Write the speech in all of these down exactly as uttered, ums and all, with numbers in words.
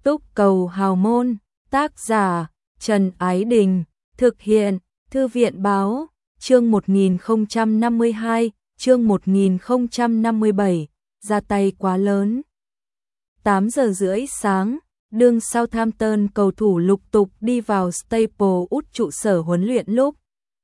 Túc cầu hào môn, tác giả Trần Ái Đình, thực hiện Thư viện Báo, chương một nghìn không trăm năm mươi hai, chương một nghìn không trăm năm mươi bảy, ra tay quá lớn. tám giờ rưỡi sáng, đương Southampton cầu thủ lục tục đi vào Staplewood trụ sở huấn luyện lúc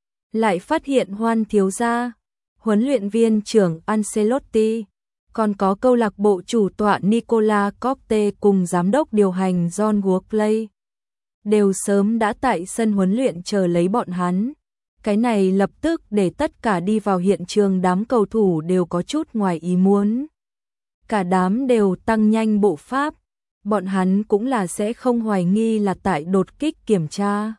lại phát hiện Hoan thiếu gia, huấn luyện viên trưởng Ancelotti, còn có câu lạc bộ chủ tọa Nicola Conte cùng giám đốc điều hành John Workley đều sớm đã tại sân huấn luyện chờ lấy bọn hắn. Cái này lập tức để tất cả đi vào hiện trường đám cầu thủ đều có chút ngoài ý muốn. Cả đám đều tăng nhanh bộ pháp, bọn hắn cũng là sẽ không hoài nghi là tại đột kích kiểm tra.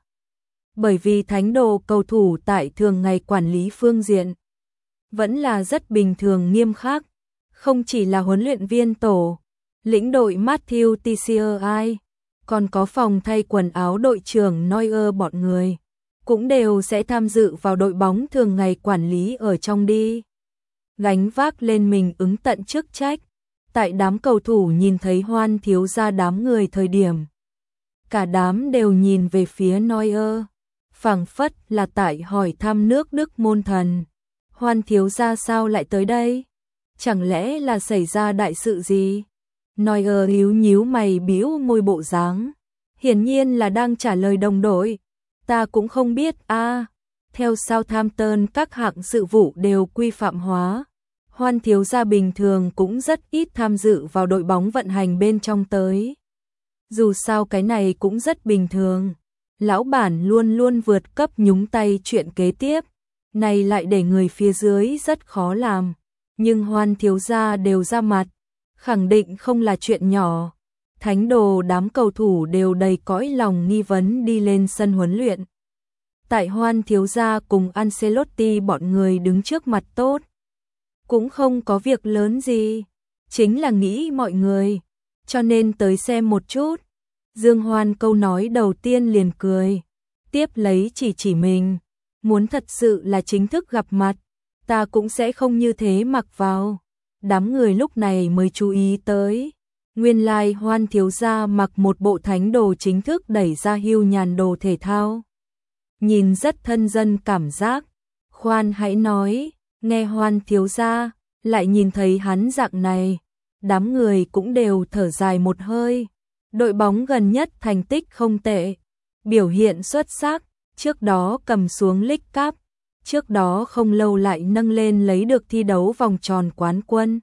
Bởi vì thánh đồ cầu thủ tại thường ngày quản lý phương diện vẫn là rất bình thường nghiêm khắc, không chỉ là huấn luyện viên tổ, lĩnh đội Matthew Teixeira, còn có phòng thay quần áo đội trưởng Neuer bọn người, cũng đều sẽ tham dự vào đội bóng thường ngày quản lý ở trong đi. Gánh vác lên mình ứng tận chức trách, tại đám cầu thủ nhìn thấy Hoan thiếu gia đám người thời điểm. Cả đám đều nhìn về phía Neuer, phảng phất là tại hỏi thăm nước Đức môn thần. Hoan thiếu gia sao lại tới đây? Chẳng lẽ là xảy ra đại sự gì? Neuer nhíu nhíu mày bĩu môi bộ dáng, hiển nhiên là đang trả lời đồng đội. Ta cũng không biết a. À, theo Southampton các hạng sự vụ đều quy phạm hóa. Hoan thiếu gia bình thường cũng rất ít tham dự vào đội bóng vận hành bên trong tới. Dù sao cái này cũng rất bình thường. Lão bản luôn luôn vượt cấp nhúng tay chuyện kế tiếp. Này lại để người phía dưới rất khó làm. Nhưng Hoan thiếu gia đều ra mặt, khẳng định không là chuyện nhỏ. Thánh đồ đám cầu thủ đều đầy cõi lòng nghi vấn đi lên sân huấn luyện. Tại Hoan thiếu gia cùng Ancelotti bọn người đứng trước mặt tốt. Cũng không có việc lớn gì, chính là nghĩ mọi người, cho nên tới xem một chút. Dương Hoan câu nói đầu tiên liền cười, tiếp lấy chỉ chỉ mình, muốn thật sự là chính thức gặp mặt, ta cũng sẽ không như thế mặc vào. Đám người lúc này mới chú ý tới, nguyên lai Hoan thiếu gia mặc một bộ thánh đồ chính thức đẩy ra hưu nhàn đồ thể thao. Nhìn rất thân dân cảm giác, khoan hãy nói. Nghe Hoan thiếu gia, lại nhìn thấy hắn dạng này, đám người cũng đều thở dài một hơi. Đội bóng gần nhất thành tích không tệ, biểu hiện xuất sắc, trước đó cầm xuống League Cup, trước đó không lâu lại nâng lên lấy được thi đấu vòng tròn quán quân.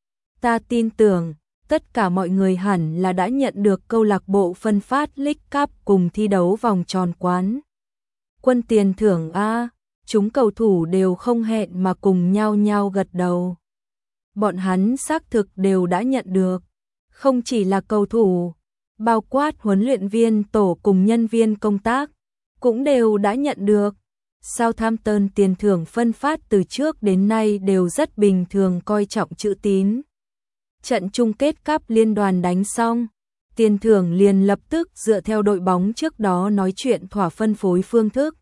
Ta tin tưởng, tất cả mọi người hẳn là đã nhận được câu lạc bộ phân phát League Cup cùng thi đấu vòng tròn quán quân tiền thưởng a. Chúng cầu thủ đều không hẹn mà cùng nhau nhau gật đầu. Bọn hắn xác thực đều đã nhận được. Không chỉ là cầu thủ, bao quát huấn luyện viên tổ cùng nhân viên công tác, cũng đều đã nhận được. Southampton tiền thưởng phân phát từ trước đến nay đều rất bình thường coi trọng chữ tín. Trận chung kết cúp liên đoàn đánh xong, tiền thưởng liền lập tức dựa theo đội bóng trước đó nói chuyện thỏa phân phối phương thức.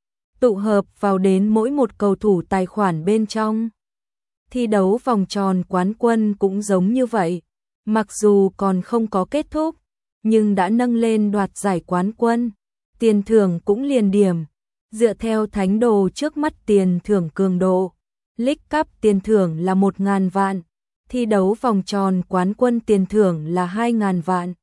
Tụ hợp vào đến mỗi một cầu thủ tài khoản bên trong. Thi đấu vòng tròn quán quân cũng giống như vậy, mặc dù còn không có kết thúc, nhưng đã nâng lên đoạt giải quán quân, tiền thưởng cũng liền điểm, dựa theo thánh đồ trước mắt tiền thưởng cường độ. League Cup tiền thưởng là một nghìn vạn, thi đấu vòng tròn quán quân tiền thưởng là hai nghìn vạn.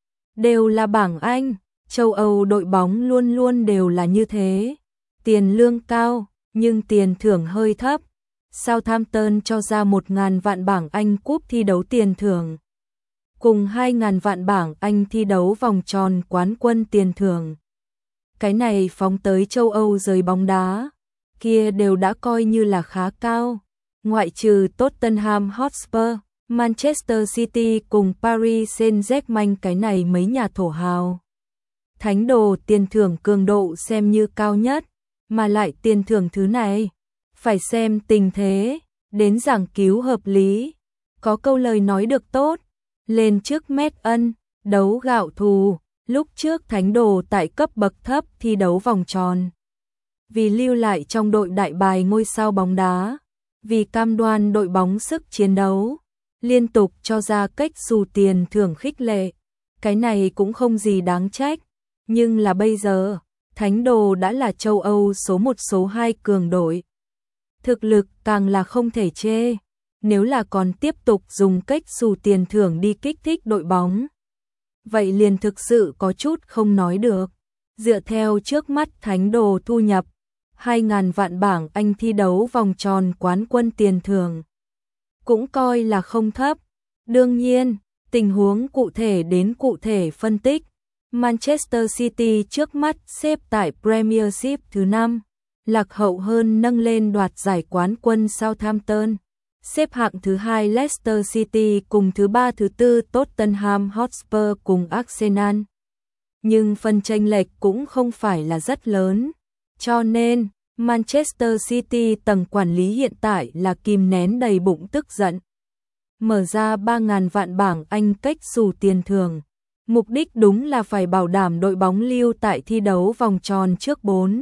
Đều là bảng Anh, châu Âu đội bóng luôn luôn đều là như thế. Tiền lương cao, nhưng tiền thưởng hơi thấp. Southampton cho ra một nghìn vạn bảng Anh cúp thi đấu tiền thưởng, cùng hai nghìn vạn bảng Anh thi đấu vòng tròn quán quân tiền thưởng. Cái này phóng tới châu Âu giới bóng đá, kia đều đã coi như là khá cao. Ngoại trừ Tottenham Hotspur, Manchester City cùng Paris Saint-Germain cái này mấy nhà thổ hào. Thánh đồ tiền thưởng cường độ xem như cao nhất. Mà lại tiền thưởng thứ này, phải xem tình thế, đến giảng cứu hợp lý. Có câu lời nói được tốt, lên trước mét ân, đấu gạo thù, lúc trước thánh đồ tại cấp bậc thấp thi đấu vòng tròn. Vì lưu lại trong đội đại bài ngôi sao bóng đá, vì cam đoan đội bóng sức chiến đấu, liên tục cho ra cách xù tiền thưởng khích lệ. Cái này cũng không gì đáng trách, nhưng là bây giờ, Thánh Đồ đã là châu Âu số một số hai cường đội. Thực lực càng là không thể chê, nếu là còn tiếp tục dùng cách xù tiền thưởng đi kích thích đội bóng. Vậy liền thực sự có chút không nói được. Dựa theo trước mắt Thánh Đồ thu nhập, hai nghìn vạn bảng Anh thi đấu vòng tròn quán quân tiền thưởng. Cũng coi là không thấp. Đương nhiên, tình huống cụ thể đến cụ thể phân tích. Manchester City trước mắt xếp tại Premiership thứ năm, lạc hậu hơn nâng lên đoạt giải quán quân Southampton. Xếp hạng thứ hai Leicester City cùng thứ ba thứ tư Tottenham Hotspur cùng Arsenal. Nhưng phần chênh lệch cũng không phải là rất lớn, cho nên Manchester City tầng quản lý hiện tại là kìm nén đầy bụng tức giận. Mở ra ba nghìn vạn bảng Anh cách xù tiền thưởng, mục đích đúng là phải bảo đảm đội bóng lưu tại thi đấu vòng tròn trước bốn.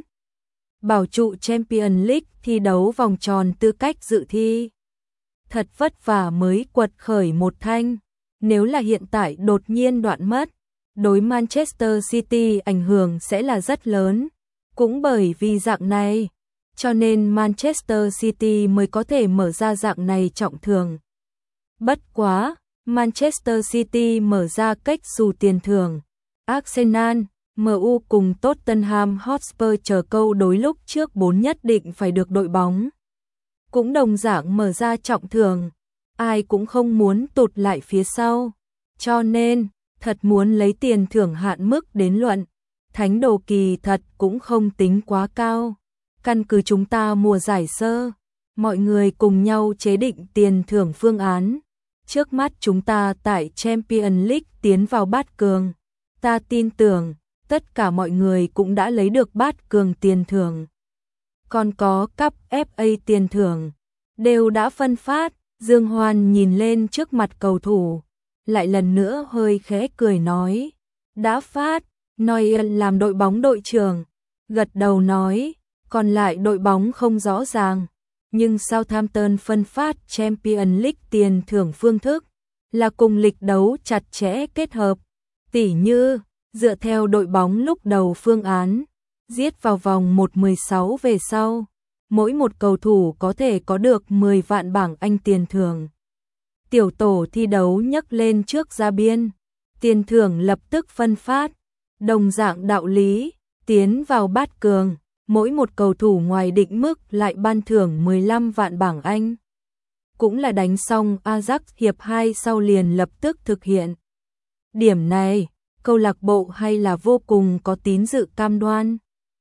Bảo trụ Champions League thi đấu vòng tròn tư cách dự thi. Thật vất vả mới quật khởi một thanh, nếu là hiện tại đột nhiên đoạn mất, đối Manchester City ảnh hưởng sẽ là rất lớn. Cũng bởi vì dạng này, cho nên Manchester City mới có thể mở ra dạng này trọng thưởng. Bất quá, Manchester City mở ra cách xù tiền thưởng. Arsenal, em u cùng Tottenham Hotspur chờ câu đối lúc trước bốn nhất định phải được đội bóng. Cũng đồng dạng mở ra trọng thưởng, ai cũng không muốn tụt lại phía sau. Cho nên, thật muốn lấy tiền thưởng hạn mức đến luận, Thánh Đồ kỳ thật cũng không tính quá cao. Căn cứ chúng ta mùa giải sơ, mọi người cùng nhau chế định tiền thưởng phương án. Trước mắt chúng ta tại Champions League tiến vào bát cường. Ta tin tưởng, tất cả mọi người cũng đã lấy được bát cường tiền thưởng. Còn có cúp ép a tiền thưởng, đều đã phân phát. Dương Hoan nhìn lên trước mặt cầu thủ, lại lần nữa hơi khẽ cười nói. Đã phát, Neuer làm đội bóng đội trưởng, gật đầu nói, còn lại đội bóng không rõ ràng. Nhưng Southampton phân phát Champions League tiền thưởng phương thức, là cùng lịch đấu chặt chẽ kết hợp. Tỉ như, dựa theo đội bóng lúc đầu phương án, giết vào vòng một mười sáu về sau, mỗi một cầu thủ có thể có được mười vạn bảng Anh tiền thưởng. Tiểu tổ thi đấu nhấc lên trước ra biên, tiền thưởng lập tức phân phát. Đồng dạng đạo lý, tiến vào bát cường, mỗi một cầu thủ ngoài định mức lại ban thưởng mười lăm vạn bảng Anh. Cũng là đánh xong Ajax hiệp hai sau liền lập tức thực hiện. Điểm này, câu lạc bộ hay là vô cùng có tín dự cam đoan.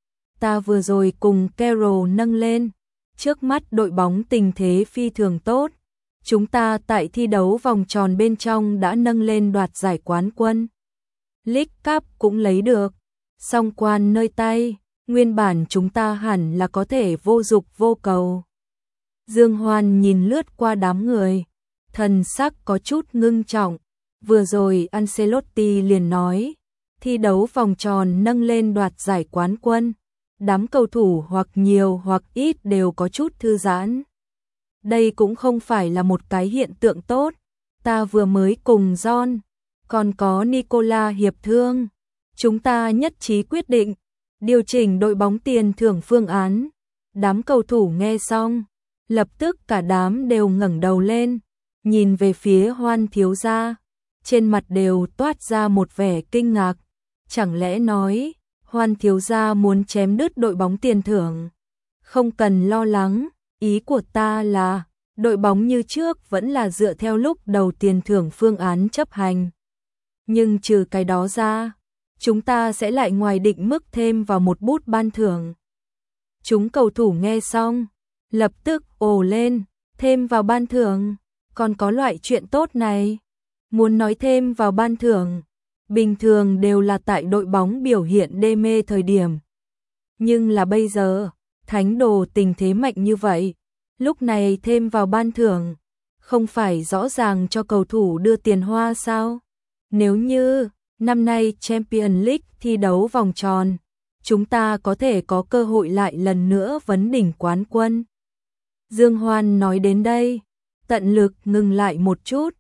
Ta vừa rồi cùng Carroll nâng lên, trước mắt đội bóng tình thế phi thường tốt. Chúng ta tại thi đấu vòng tròn bên trong đã nâng lên đoạt giải quán quân. League Cup cũng lấy được, song quan nơi tay, nguyên bản chúng ta hẳn là có thể vô dục vô cầu. Dương Hoan nhìn lướt qua đám người, thần sắc có chút ngưng trọng. Vừa rồi Ancelotti liền nói, thi đấu vòng tròn nâng lên đoạt giải quán quân, đám cầu thủ hoặc nhiều hoặc ít đều có chút thư giãn. Đây cũng không phải là một cái hiện tượng tốt. Ta vừa mới cùng John, còn có Nicola hiệp thương, chúng ta nhất trí quyết định điều chỉnh đội bóng tiền thưởng phương án. Đám cầu thủ nghe xong, lập tức cả đám đều ngẩng đầu lên, nhìn về phía Hoan thiếu gia, trên mặt đều toát ra một vẻ kinh ngạc. Chẳng lẽ nói, Hoan thiếu gia muốn chém đứt đội bóng tiền thưởng? Không cần lo lắng, ý của ta là, đội bóng như trước vẫn là dựa theo lúc đầu tiền thưởng phương án chấp hành. Nhưng trừ cái đó ra, chúng ta sẽ lại ngoài định mức thêm vào một bút ban thưởng. Chúng cầu thủ nghe xong, lập tức ồ lên, thêm vào ban thưởng, còn có loại chuyện tốt này. Muốn nói thêm vào ban thưởng, bình thường đều là tại đội bóng biểu hiện đê mê thời điểm. Nhưng là bây giờ, Thánh Đồ tình thế mạnh như vậy, lúc này thêm vào ban thưởng, không phải rõ ràng cho cầu thủ đưa tiền hoa sao? Nếu như năm nay Champions League thi đấu vòng tròn, chúng ta có thể có cơ hội lại lần nữa vấn đỉnh quán quân. Dương Hoan nói đến đây, tận lực ngừng lại một chút,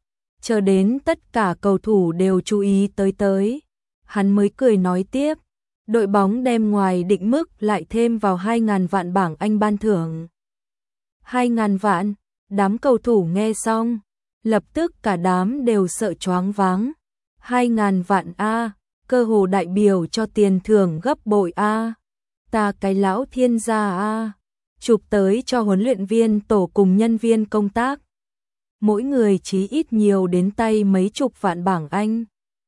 chờ đến tất cả cầu thủ đều chú ý tới tới, hắn mới cười nói tiếp, đội bóng đem ngoài định mức lại thêm vào hai ngàn vạn bảng Anh ban thưởng. hai ngàn vạn, đám cầu thủ nghe xong, lập tức cả đám đều sợ choáng váng. hai ngàn vạn a, cơ hồ đại biểu cho tiền thưởng gấp bội a. Ta cái lão thiên gia a, chụp tới cho huấn luyện viên tổ cùng nhân viên công tác. Mỗi người chí ít nhiều đến tay mấy chục vạn bảng Anh.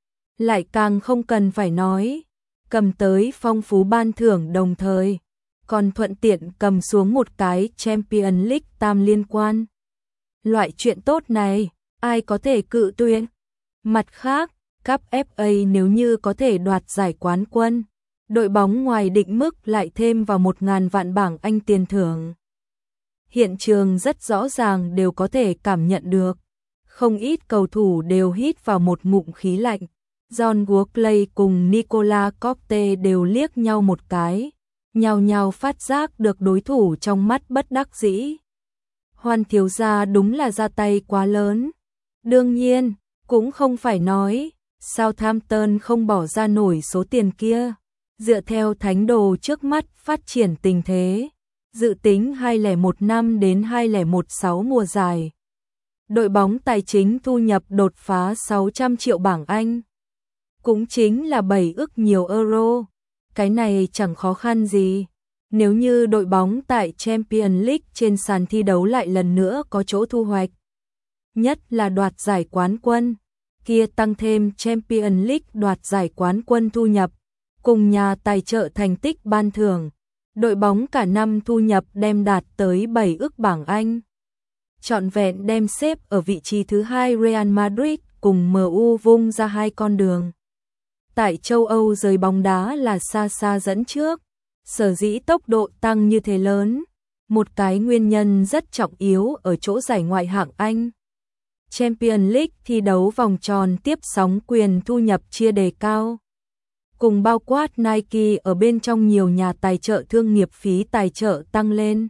Lại càng không cần phải nói, cầm tới phong phú ban thưởng đồng thời, còn thuận tiện cầm xuống một cái Champions League tam liên quan. Loại chuyện tốt này, ai có thể cự tuyệt? Mặt khác, cúp ép a nếu như có thể đoạt giải quán quân, đội bóng ngoài định mức lại thêm vào một ngàn vạn bảng Anh tiền thưởng. Hiện trường rất rõ ràng đều có thể cảm nhận được, không ít cầu thủ đều hít vào một ngụm khí lạnh. John Workley cùng Nicolas Coste đều liếc nhau một cái, nhao nhao phát giác được đối thủ trong mắt bất đắc dĩ. Hoan thiếu gia đúng là ra tay quá lớn. Đương nhiên, cũng không phải nói, Southampton không bỏ ra nổi số tiền kia. Dựa theo thánh đồ trước mắt phát triển tình thế, dự tính hai không một năm đến hai không một sáu mùa giải, đội bóng tài chính thu nhập đột phá sáu trăm triệu bảng Anh, cũng chính là bảy ức nhiều euro. Cái này chẳng khó khăn gì. Nếu như đội bóng tại Champions League trên sàn thi đấu lại lần nữa có chỗ thu hoạch, nhất là đoạt giải quán quân, kia tăng thêm Champions League đoạt giải quán quân thu nhập, cùng nhà tài trợ thành tích ban thưởng, đội bóng cả năm thu nhập đem đạt tới bảy ức bảng Anh. Trọn vẹn đem xếp ở vị trí thứ hai Real Madrid cùng em u vung ra hai con đường. Tại châu Âu giới bóng đá là xa xa dẫn trước, sở dĩ tốc độ tăng như thế lớn, một cái nguyên nhân rất trọng yếu ở chỗ giải ngoại hạng Anh. Champions League thi đấu vòng tròn tiếp sóng quyền thu nhập chia đề cao, cùng bao quát Nike ở bên trong nhiều nhà tài trợ thương nghiệp phí tài trợ tăng lên.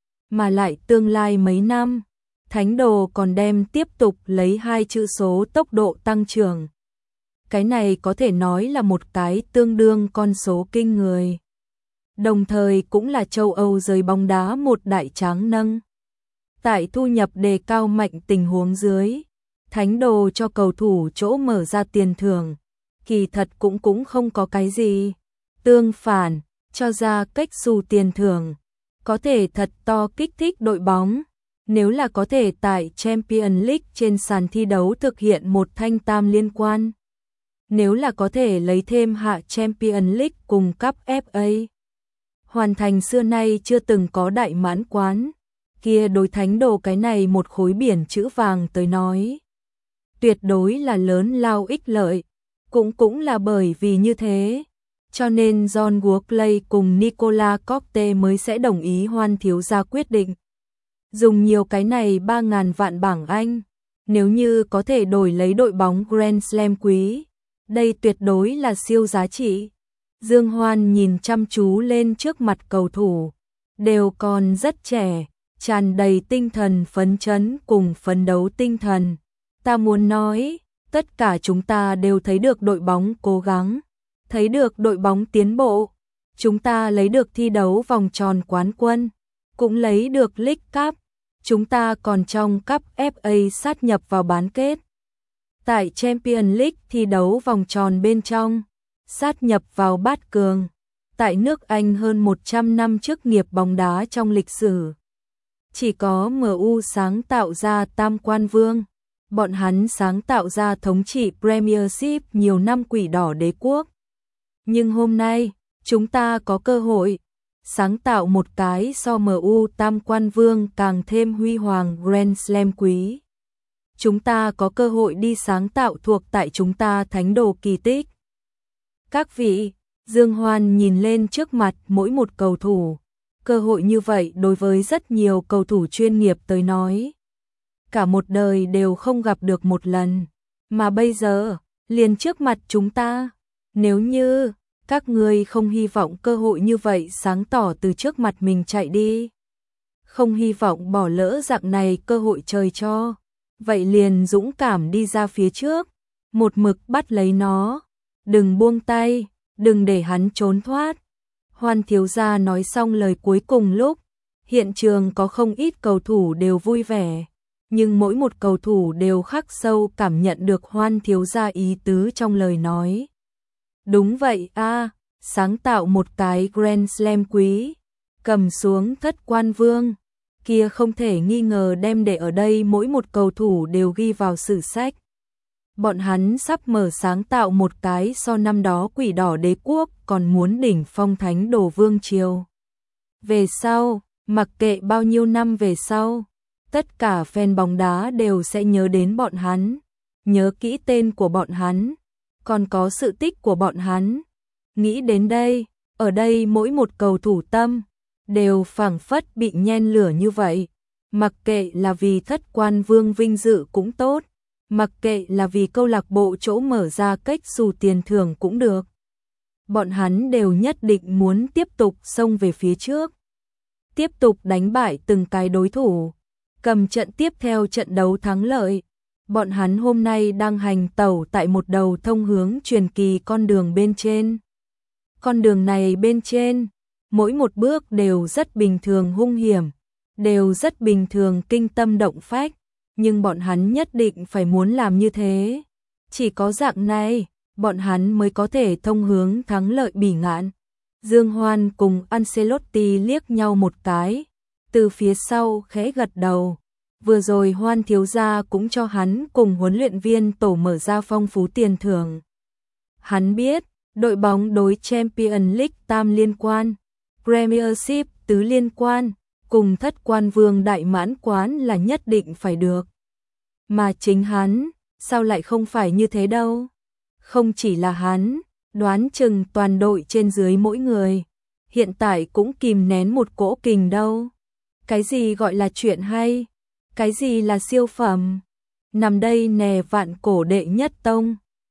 Mà lại tương lai mấy năm, Thánh đồ còn đem tiếp tục lấy hai chữ số tốc độ tăng trưởng. Cái này có thể nói là một cái tương đương con số kinh người. Đồng thời cũng là châu Âu giới bóng đá một đại tráng nâng. Tại thu nhập đề cao mạnh tình huống dưới, Thánh đồ cho cầu thủ chỗ mở ra tiền thưởng, kỳ thật cũng cũng không có cái gì. Tương phản, cho ra cách xù tiền thưởng, có thể thật to kích thích đội bóng. Nếu là có thể tại Champions League trên sàn thi đấu thực hiện một thanh tam liên quan. Nếu là có thể lấy thêm hạ Champions League cùng cúp ép a, hoàn thành xưa nay chưa từng có đại mãn quán, kia đối Thánh đồ cái này một khối biển chữ vàng tới nói, tuyệt đối là lớn lao ích lợi. Cũng cũng là bởi vì như thế, cho nên John Workley cùng Nicolas Coste mới sẽ đồng ý Hoan thiếu gia quyết định dùng nhiều cái này ba ngàn vạn bảng Anh, nếu như có thể đổi lấy đội bóng Grand Slam quý, đây tuyệt đối là siêu giá trị. Dương Hoan nhìn chăm chú lên trước mặt cầu thủ, đều còn rất trẻ, tràn đầy tinh thần phấn chấn cùng phấn đấu tinh thần. Ta muốn nói, tất cả chúng ta đều thấy được đội bóng cố gắng, thấy được đội bóng tiến bộ, chúng ta lấy được thi đấu vòng tròn quán quân, cũng lấy được League Cup, chúng ta còn trong cúp ép a sát nhập vào bán kết. Tại Champions League thi đấu vòng tròn bên trong, sát nhập vào bát cường. Tại nước Anh hơn một trăm năm chức nghiệp bóng đá trong lịch sử, chỉ có em u sáng tạo ra tam quan vương, bọn hắn sáng tạo ra thống trị Premiership nhiều năm quỷ đỏ đế quốc. Nhưng hôm nay, chúng ta có cơ hội sáng tạo một cái so em u tam quan vương càng thêm huy hoàng Grand Slam quý. Chúng ta có cơ hội đi sáng tạo thuộc tại chúng ta Thánh đồ kỳ tích. Các vị, Dương Hoan nhìn lên trước mặt mỗi một cầu thủ, cơ hội như vậy đối với rất nhiều cầu thủ chuyên nghiệp tới nói, cả một đời đều không gặp được một lần, mà bây giờ, liền trước mặt chúng ta, nếu như các ngươi không hy vọng cơ hội như vậy sáng tỏ từ trước mặt mình chạy đi, không hy vọng bỏ lỡ dạng này cơ hội trời cho, vậy liền dũng cảm đi ra phía trước, một mực bắt lấy nó, đừng buông tay, đừng để hắn trốn thoát. Hoan thiếu gia nói xong lời cuối cùng lúc, hiện trường có không ít cầu thủ đều vui vẻ, nhưng mỗi một cầu thủ đều khắc sâu cảm nhận được Hoan thiếu gia ý tứ trong lời nói. Đúng vậy a, sáng tạo một cái Grand Slam quý, cầm xuống thất quan vương, kia không thể nghi ngờ đem để ở đây mỗi một cầu thủ đều ghi vào sử sách. Bọn hắn sắp mở sáng tạo một cái so năm đó Quỷ Đỏ Đế quốc còn muốn đỉnh phong thánh đồ vương triều. Về sau, mặc kệ bao nhiêu năm về sau, tất cả fan bóng đá đều sẽ nhớ đến bọn hắn, nhớ kỹ tên của bọn hắn, còn có sự tích của bọn hắn. Nghĩ đến đây, ở đây mỗi một cầu thủ tâm đều phảng phất bị nhen lửa như vậy, mặc kệ là vì thất quan vương vinh dự cũng tốt, mặc kệ là vì câu lạc bộ chỗ mở ra cách xù tiền thưởng cũng được. Bọn hắn đều nhất định muốn tiếp tục xông về phía trước, tiếp tục đánh bại từng cái đối thủ, cầm trận tiếp theo trận đấu thắng lợi. Bọn hắn hôm nay đang hành tẩu tại một đầu thông hướng truyền kỳ con đường bên trên. Con đường này bên trên, mỗi một bước đều rất bình thường hung hiểm, đều rất bình thường kinh tâm động phách, nhưng bọn hắn nhất định phải muốn làm như thế. Chỉ có dạng này, bọn hắn mới có thể thông hướng thắng lợi bỉ ngạn. Dương Hoan cùng Ancelotti liếc nhau một cái, từ phía sau khẽ gật đầu. Vừa rồi Hoan thiếu gia cũng cho hắn cùng huấn luyện viên tổ mở ra phong phú tiền thưởng. Hắn biết, đội bóng đối Champions League tam liên quan, Premiership tứ liên quan, cùng thất quan vương đại mãn quán là nhất định phải được. Mà chính hắn, sao lại không phải như thế đâu? Không chỉ là hắn, đoán chừng toàn đội trên dưới mỗi người, hiện tại cũng kìm nén một cỗ kình đâu. Cái gì gọi là chuyện hay? Cái gì là siêu phẩm? Nằm đây nè vạn cổ đệ nhất tông.